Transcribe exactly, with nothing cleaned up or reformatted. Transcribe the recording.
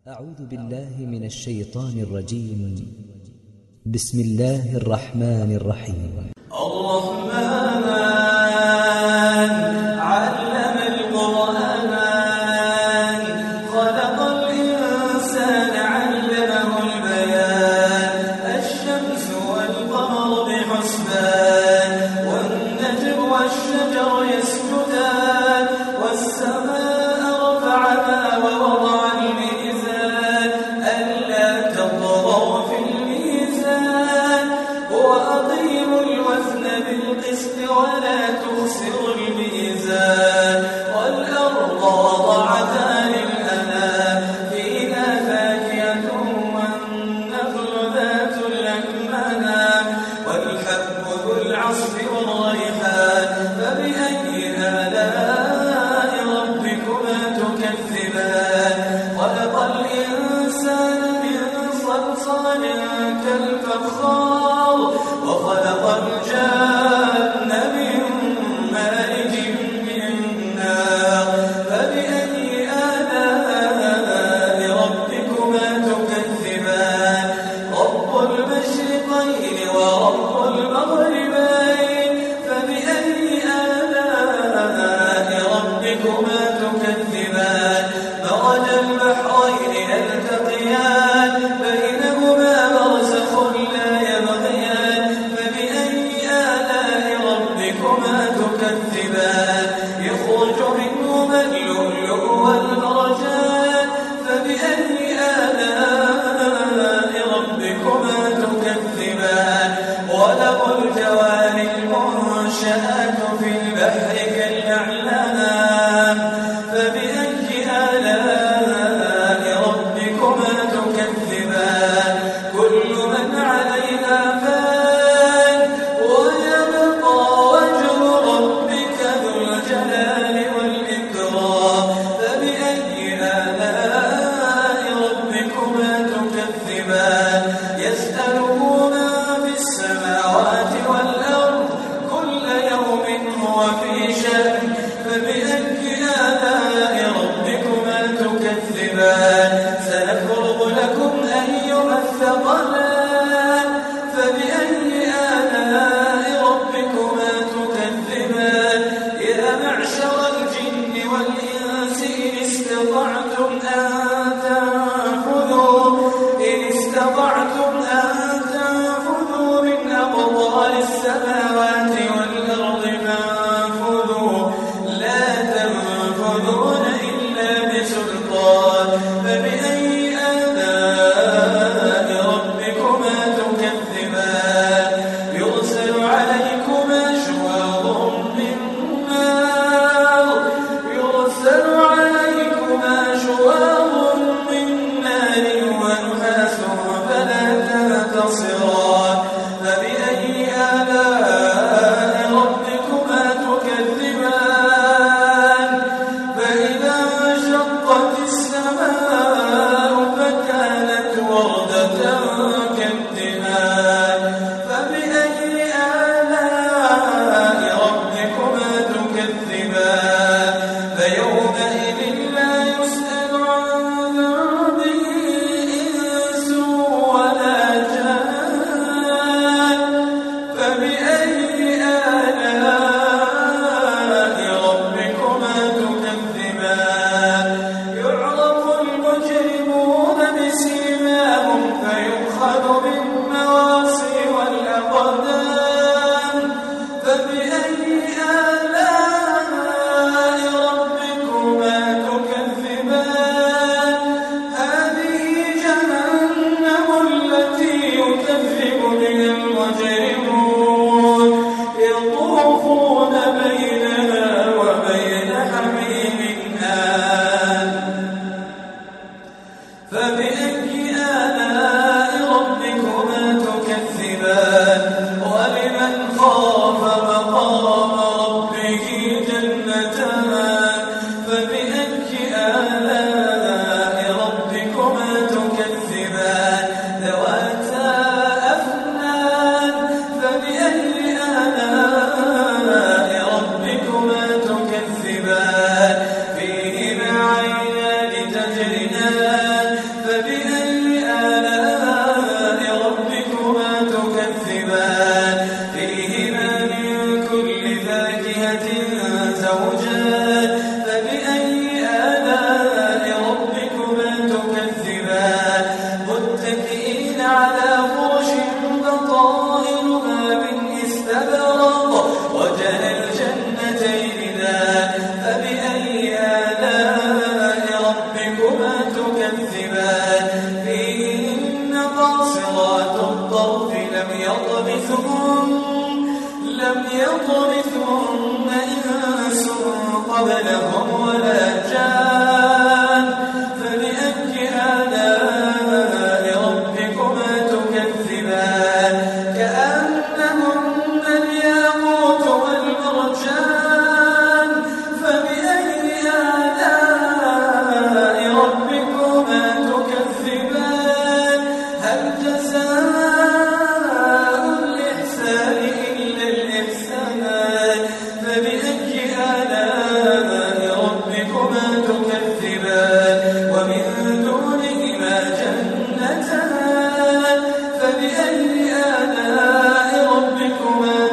أعوذ بالله من الشيطان الرجيم. بسم الله الرحمن الرحيم. الرحمن علم القرآن خلق الإنسان علمه البيان الشمس والقمر بحسبان والنجم والشجر يسجدان والسماء رفعها ووضع الميزان ألا تطغوا في الميزان وأقيموا الوزن بالقسط ولا تخسروا الميزان والأرض وضعها للأنام فيها فاكهة والنخل ذات الأكمام والحب ذو العصف والريحان فبأي آلاء ربكما تكذبان خلق الإنسان من صلصال كالفخار وخلق الجن من مارج من نار فبأي آلاء ربكما تكذبان رب المشرقين ورب المغربين فبأي آلاء ربكما تكذبان مرج البحرين يلتقيان بينهما برزخ لا يبغيان فبأي آلاء ربكما تكذبان يخرج منهما اللؤلؤ والمرجان فبأي آلاء ربكما تكذبان وله الجوار المنشآت في البحر كالأعلام فبأي آلاء ربكما تكذبان كل من عليها فان ويبقى وجه ربك ذو الجلال والإكرام فبأي آلاء ربكما تكذبان يسأله من في السماوات والأرض كل يوم هو في شأن فبأي آلاء ربكما تكذبان سنفرغ لكم أيها الثقلان فبأي آلاء ربكما تكذبان يا معشر الجن والإنس إن استطعتم أن تنفذوا إن استطعتم أن تنفذوا من أقطار السماوات والأرض فانفذوا لا تنفذون إلا بسلطان فبأي آلاء ربكما تكذبان يرسل عليكما شواظ من نار يرسل عليكما شواظ من نار ونحاس فلا تنتصران فبأي آلاء ربكما تكذبان فإذا انشقت السماء فكانت وردة كالدهان فبأي آلاء ربكما تكذبان فيومئذ لا يسأل عن ذنبه إنس ولا جان فبأي آلاء ربكما تكذبان يعرف المجرمون بسيماهم فيؤخذ بالنواصي والأقدام فبأي آلاء ربكما تكذبان هذه جهنم التي يكذب بها المجرمون يطوفون بينها وبين حميم آن فبأي آلاء ربكما تكذبان ولمن خاف مقام ربه جنتان فبأي آلاء ربكما تكذبان ذواتا أفنان فبأي آلاء ربكما تكذبان فيهما عينان تجريان يطمثهن لم يطمثهن إنس قبلهم ولا جان فبأي آلاء ربكما تكذبان كأنهن الياقوت والمرجان فبأي آلاء ربكما تكذبان هل جزاء الإحسان إلا الإحسان فبأي آلاء ربكما تكذبان ومن دونهما جنتان فبأي آلاء ربكما